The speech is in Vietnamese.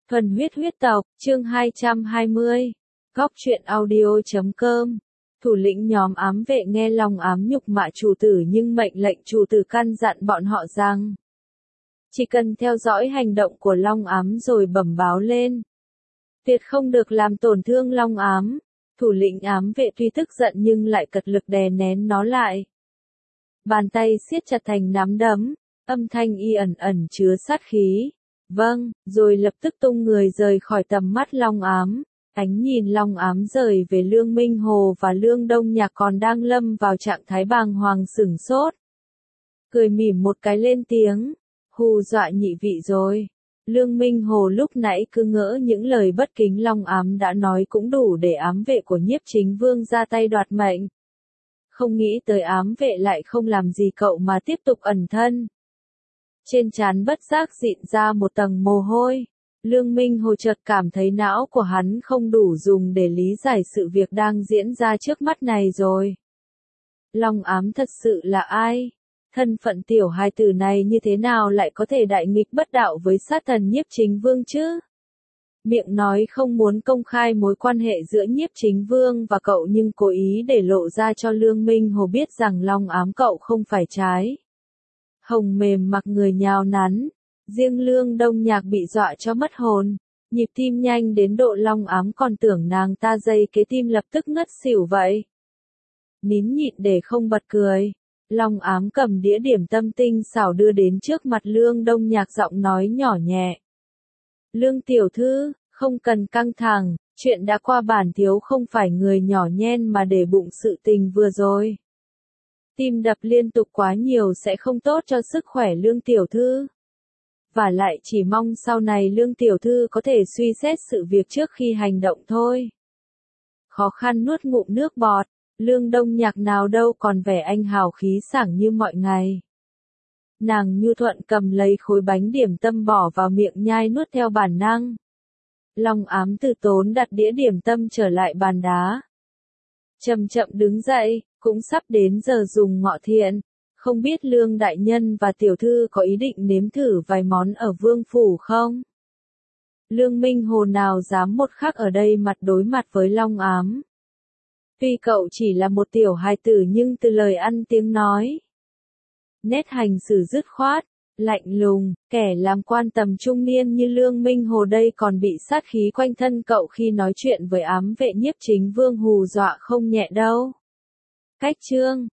Thuần huyết huyết tộc, chương 220. Góc truyện audio.com. Thủ lĩnh nhóm ám vệ nghe Long Ám nhục mạ chủ tử nhưng mệnh lệnh chủ tử căn dặn bọn họ rằng chỉ cần theo dõi hành động của Long Ám rồi bẩm báo lên, tuyệt không được làm tổn thương Long Ám. Thủ lĩnh ám vệ tuy tức giận nhưng lại cật lực đè nén nó lại. Bàn tay siết chặt thành nắm đấm, âm thanh y ẩn ẩn chứa sát khí. Vâng, rồi lập tức tung người rời khỏi tầm mắt Long Ám. Ánh nhìn Long Ám rời về Lương Minh Hồ và Lương Đông Nhạc còn đang lâm vào trạng thái bàng hoàng sửng sốt. Cười mỉm một cái lên tiếng, hù dọa nhị vị rồi. Lương Minh Hồ lúc nãy cứ ngỡ những lời bất kính Long Ám đã nói cũng đủ để ám vệ của Nhiếp Chính Vương ra tay đoạt mệnh. Không nghĩ tới ám vệ lại không làm gì cậu mà tiếp tục ẩn thân. Trên trán bất giác dịn ra một tầng mồ hôi. Lương Minh Hồ chợt cảm thấy não của hắn không đủ dùng để lý giải sự việc đang diễn ra trước mắt này rồi. Long Ám thật sự là ai? Thân phận tiểu hài tử này như thế nào lại có thể đại nghịch bất đạo với sát thần Nhiếp Chính Vương chứ? Miệng nói không muốn công khai mối quan hệ giữa Nhiếp Chính Vương và cậu nhưng cố ý để lộ ra cho Lương Minh Hồ biết rằng Long Ám cậu không phải trái. Hồng mềm mặc người nhào nắn, riêng Lương Đông Nhạc bị dọa cho mất hồn, nhịp tim nhanh đến độ Long Ám còn tưởng nàng ta dây kế tim lập tức ngất xỉu vậy. Nín nhịn để không bật cười, Long Ám cầm đĩa điểm tâm tinh xảo đưa đến trước mặt Lương Đông Nhạc giọng nói nhỏ nhẹ. Lương tiểu thư, không cần căng thẳng, chuyện đã qua bản thiếu không phải người nhỏ nhen mà để bụng sự tình vừa rồi. Tim đập liên tục quá nhiều sẽ không tốt cho sức khỏe Lương tiểu thư. Và lại chỉ mong sau này Lương tiểu thư có thể suy xét sự việc trước khi hành động thôi. Khó khăn nuốt ngụm nước bọt, Lương Đông Nhạc nào đâu còn vẻ anh hào khí sảng như mọi ngày. Nàng nhu thuận cầm lấy khối bánh điểm tâm bỏ vào miệng nhai nuốt theo bản năng. Long Ám từ tốn đặt đĩa điểm tâm trở lại bàn đá. Chậm chậm đứng dậy, cũng sắp đến giờ dùng ngọ thiện. Không biết Lương đại nhân và tiểu thư có ý định nếm thử vài món ở Vương phủ không? Lương Minh Hồ nào dám một khắc ở đây mặt đối mặt với Long Ám. Tuy cậu chỉ là một tiểu hài tử nhưng từ lời ăn tiếng nói, nét hành xử dứt khoát, lạnh lùng, kẻ làm quan tầm trung niên như Lương Minh Hồ đây còn bị sát khí quanh thân cậu khi nói chuyện với ám vệ Nhiếp Chính Vương hù dọa không nhẹ đâu. Cách chương